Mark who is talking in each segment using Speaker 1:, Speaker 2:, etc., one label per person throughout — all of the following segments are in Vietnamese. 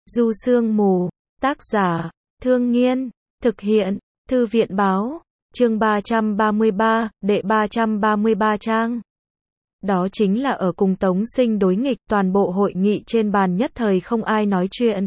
Speaker 1: Du Sương Mù, tác giả, Thương Nghiên, thực hiện, Thư viện báo, chương 333, đệ 333 trang. Đó chính là ở cùng Tống Sinh đối nghịch, toàn bộ hội nghị trên bàn nhất thời không ai nói chuyện.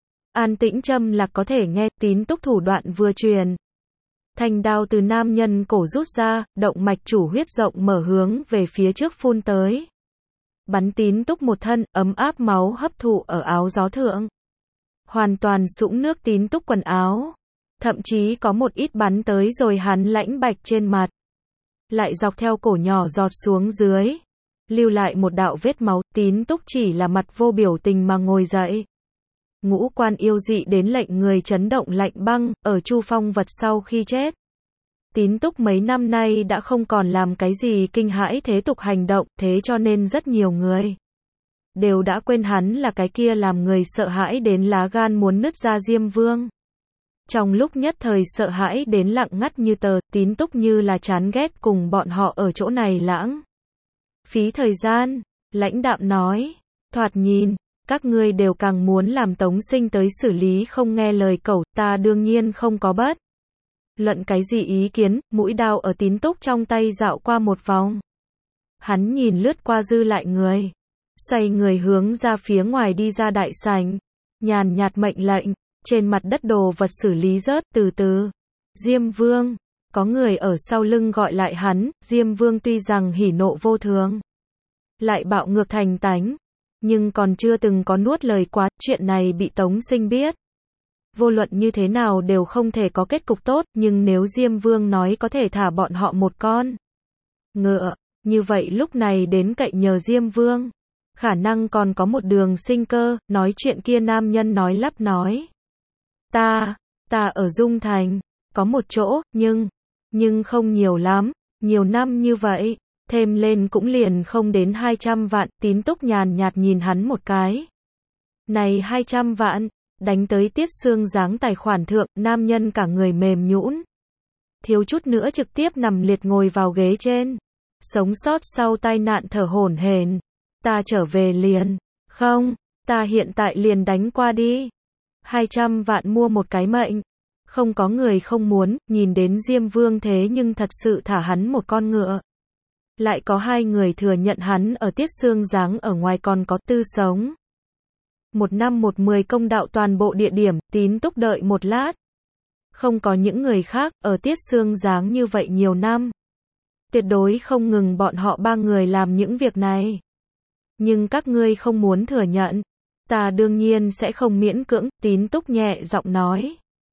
Speaker 1: An tĩnh châm lạc có thể nghe, Tín Túc thủ đoạn vừa truyền. Thanh đao từ nam nhân cổ rút ra, động mạch chủ huyết rộng mở hướng về phía trước phun tới. Bắn Tín Túc một thân, ấm áp máu hấp thụ ở áo gió thượng. Hoàn toàn sũng nước Tín Túc quần áo. Thậm chí có một ít bắn tới rồi hắn lãnh bạch trên mặt. Lại dọc theo cổ nhỏ giọt xuống dưới. Lưu lại một đạo vết máu, Tín Túc chỉ là mặt vô biểu tình mà ngồi dậy. Ngũ quan yêu dị đến lệnh người chấn động lạnh băng, ở Chu Phong Vật sau khi chết. Tín Túc mấy năm nay đã không còn làm cái gì kinh hãi thế tục hành động, thế cho nên rất nhiều người đều đã quên hắn là cái kia làm người sợ hãi đến lá gan muốn nứt ra Diêm Vương. Trong lúc nhất thời sợ hãi đến lặng ngắt như tờ, Tín Túc như là chán ghét cùng bọn họ ở chỗ này lãng phí thời gian, lãnh đạm nói, thoạt nhìn, các ngươi đều càng muốn làm Tống Sinh tới xử lý không nghe lời cẩu, ta đương nhiên không có bất luận cái gì ý kiến, mũi đao ở Tín Túc trong tay dạo qua một vòng. Hắn nhìn lướt qua dư lại người, xoay người hướng ra phía ngoài đi ra đại sảnh, nhàn nhạt mệnh lệnh, trên mặt đất đồ vật xử lý rớt, từ từ. Diêm Vương, có người ở sau lưng gọi lại hắn, Diêm Vương tuy rằng hỉ nộ vô thường, lại bạo ngược thành tánh, nhưng còn chưa từng có nuốt lời quá, chuyện này bị Tống Sinh biết. Vô luận như thế nào đều không thể có kết cục tốt, nhưng nếu Diêm Vương nói có thể thả bọn họ một con ngựa, như vậy lúc này đến cậy nhờ Diêm Vương, khả năng còn có một đường sinh cơ. Nói chuyện kia nam nhân nói lắp nói. Ta ở Dung Thành, có một chỗ, nhưng không nhiều lắm, nhiều năm như vậy, thêm lên cũng liền không đến 200 vạn, Tín Túc nhàn nhạt nhìn hắn một cái. Này 200 vạn, đánh tới Tiết Xương dáng tài khoản thượng, nam nhân cả người mềm nhũn, thiếu chút nữa trực tiếp nằm liệt ngồi vào ghế trên. Sống sót sau tai nạn thở hổn hển. Ta trở về liền, không, ta hiện tại liền đánh qua đi. 200 vạn mua một cái mệnh, không có người không muốn. Nhìn đến Diêm Vương thế nhưng thật sự thả hắn một con ngựa. Lại có hai người thừa nhận hắn ở Tiết Xương dáng ở ngoài còn có tư sống. 1 năm 10 công đạo toàn bộ địa điểm, Tín Túc đợi một lát. Không có những người khác, ở Tiết Xương dáng như vậy nhiều năm. Tuyệt đối không ngừng bọn họ ba người làm những việc này. Nhưng các ngươi không muốn thừa nhận. Ta đương nhiên sẽ không miễn cưỡng, Tín Túc nhẹ giọng nói.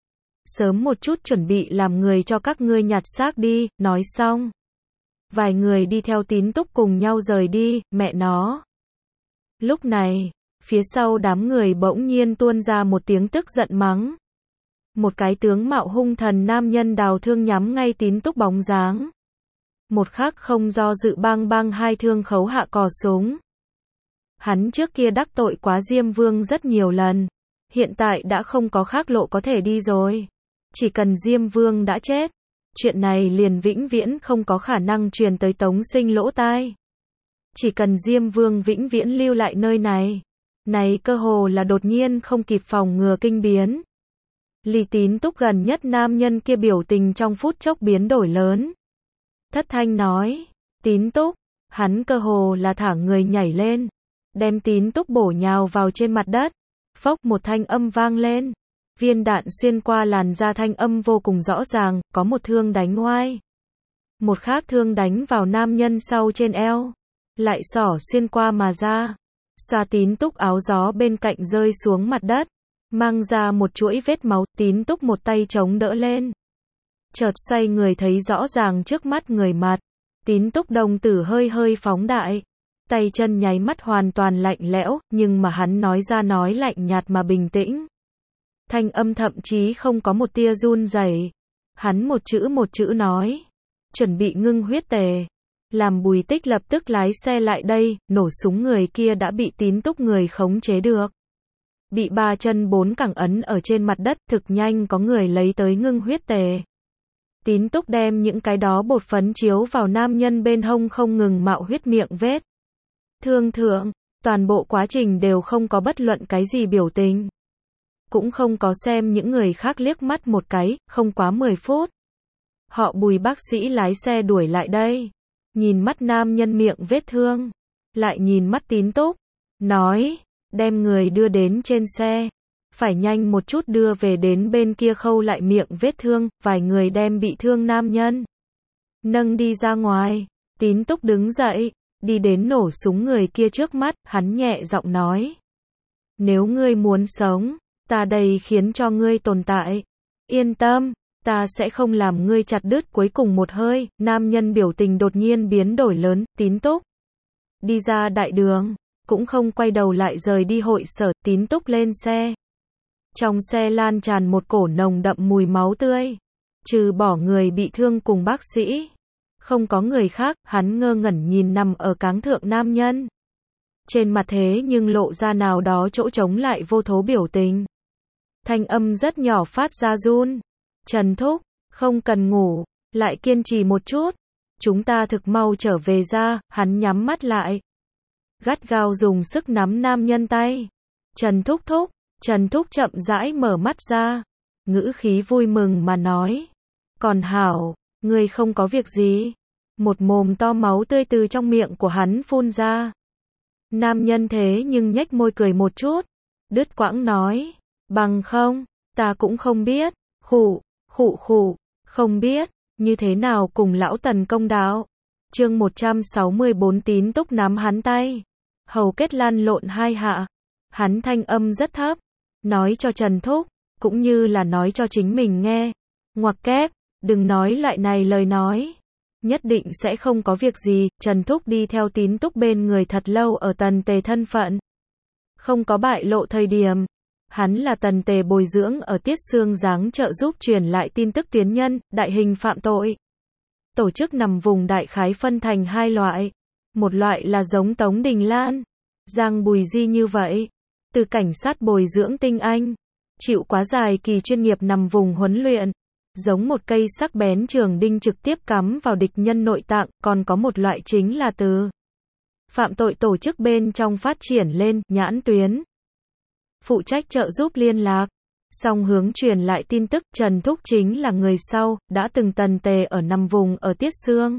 Speaker 1: Sớm một chút chuẩn bị làm người cho các ngươi nhặt xác đi, nói xong. Vài người đi theo Tín Túc cùng nhau rời đi, mẹ nó. Lúc này, phía sau đám người bỗng nhiên tuôn ra một tiếng tức giận mắng. Một cái tướng mạo hung thần nam nhân đào thương nhắm ngay Tín Túc bóng dáng. Một khắc không do dự bang hai thương khấu hạ cò súng. Hắn trước kia đắc tội quá Diêm Vương rất nhiều lần. Hiện tại đã không có khác lộ có thể đi rồi. Chỉ cần Diêm Vương đã chết, chuyện này liền vĩnh viễn không có khả năng truyền tới Tống Sinh lỗ tai. Chỉ cần Diêm Vương vĩnh viễn lưu lại nơi này. Này cơ hồ là đột nhiên không kịp phòng ngừa kinh biến. Ly Tín Túc gần nhất nam nhân kia biểu tình trong phút chốc biến đổi lớn. Thất thanh nói, Tín Túc, hắn cơ hồ là thả người nhảy lên, đem Tín Túc bổ nhào vào trên mặt đất. Phốc một thanh âm vang lên, viên đạn xuyên qua làn da, thanh âm vô cùng rõ ràng, có một thương đánh oai. Một khác thương đánh vào nam nhân sau trên eo, lại xỏ xuyên qua mà ra. Xoa Tín Túc áo gió bên cạnh rơi xuống mặt đất, mang ra một chuỗi vết máu. Tín Túc một tay chống đỡ lên, chợt xoay người thấy rõ ràng trước mắt người mặt. Tín Túc đồng tử hơi phóng đại, tay chân nháy mắt hoàn toàn lạnh lẽo, nhưng mà hắn nói ra nói lạnh nhạt mà bình tĩnh. Thanh âm thậm chí không có một tia run rẩy. Hắn một chữ nói, chuẩn bị ngưng huyết tề. Làm Bùi Tích lập tức lái xe lại đây, nổ súng người kia đã bị Tín Túc người khống chế được. Bị 3 chân 4 cẳng ấn ở trên mặt đất, thực nhanh có người lấy tới ngưng huyết tề. Tín Túc đem những cái đó bột phấn chiếu vào nam nhân bên hông không ngừng mạo huyết miệng vết thương thượng, toàn bộ quá trình đều không có bất luận cái gì biểu tình. cũng không có xem những người khác liếc mắt một cái, không quá 10 phút. Họ Bùi bác sĩ lái xe đuổi lại đây, nhìn mắt nam nhân miệng vết thương, lại nhìn mắt Tín Túc, nói, đem người đưa đến trên xe, phải nhanh một chút đưa về đến bên kia khâu lại miệng vết thương, vài người đem bị thương nam nhân nâng đi ra ngoài. Tín Túc đứng dậy, đi đến nổ súng người kia trước mắt, hắn nhẹ giọng nói, nếu ngươi muốn sống, ta đây khiến cho ngươi tồn tại. Yên tâm, ta sẽ không làm ngươi chặt đứt cuối cùng một hơi. Nam nhân biểu tình đột nhiên biến đổi lớn, Tín Túc đi ra đại đường, cũng không quay đầu lại rời đi hội sở. Tín Túc lên xe. Trong xe lan tràn một cổ nồng đậm mùi máu tươi. Trừ bỏ người bị thương cùng bác sĩ, không có người khác. Hắn ngơ ngẩn nhìn nằm ở cáng thượng nam nhân. Trên mặt thế nhưng lộ ra nào đó chỗ trống lại vô thố biểu tình. Thanh âm rất nhỏ phát ra run. Trần Thúc, không cần ngủ, lại kiên trì một chút. Chúng ta thực mau trở về ra. Hắn nhắm mắt lại, gắt gao dùng sức nắm nam nhân tay. Trần Thúc Thúc. Trần Thúc chậm rãi mở mắt ra, ngữ khí vui mừng mà nói, còn hảo, ngươi không có việc gì. Một mồm to máu tươi từ trong miệng của hắn phun ra. Nam nhân thế nhưng nhếch môi cười một chút, đứt quãng nói, bằng không, ta cũng không biết. Khụ, khụ khụ, không biết, như thế nào cùng lão Tần công đạo. Chương 164. Tín Túc nắm hắn tay, hầu kết lăn lộn hai hạ. Hắn thanh âm rất thấp, nói cho Trần Thúc, cũng như là nói cho chính mình nghe. Ngoặc kép, đừng nói loại này lời nói. Nhất định sẽ không có việc gì. Trần Thúc đi theo Tín Túc bên người thật lâu ở Tần Tề thân phận không có bại lộ thời điểm. Hắn là Tần Tề bồi dưỡng ở Tiết Xương Giáng trợ giúp truyền lại tin tức tuyến nhân, đại hình phạm tội. Tổ chức nằm vùng đại khái phân thành hai loại. Một loại là giống Tống Đình Lan, Giang Bùi Di như vậy, từ cảnh sát bồi dưỡng tinh anh, chịu quá dài kỳ chuyên nghiệp nằm vùng huấn luyện, giống một cây sắc bén trường đinh trực tiếp cắm vào địch nhân nội tạng. Còn có một loại chính là từ phạm tội tổ chức bên trong phát triển lên, nhãn tuyến, phụ trách trợ giúp liên lạc, song hướng truyền lại tin tức. Trần Thúc chính là người sau, đã từng Tần Tề ở nằm vùng ở Tiết Xương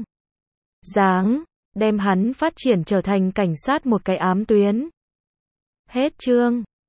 Speaker 1: Giáng, đem hắn phát triển trở thành cảnh sát một cái ám tuyến. Hết chương.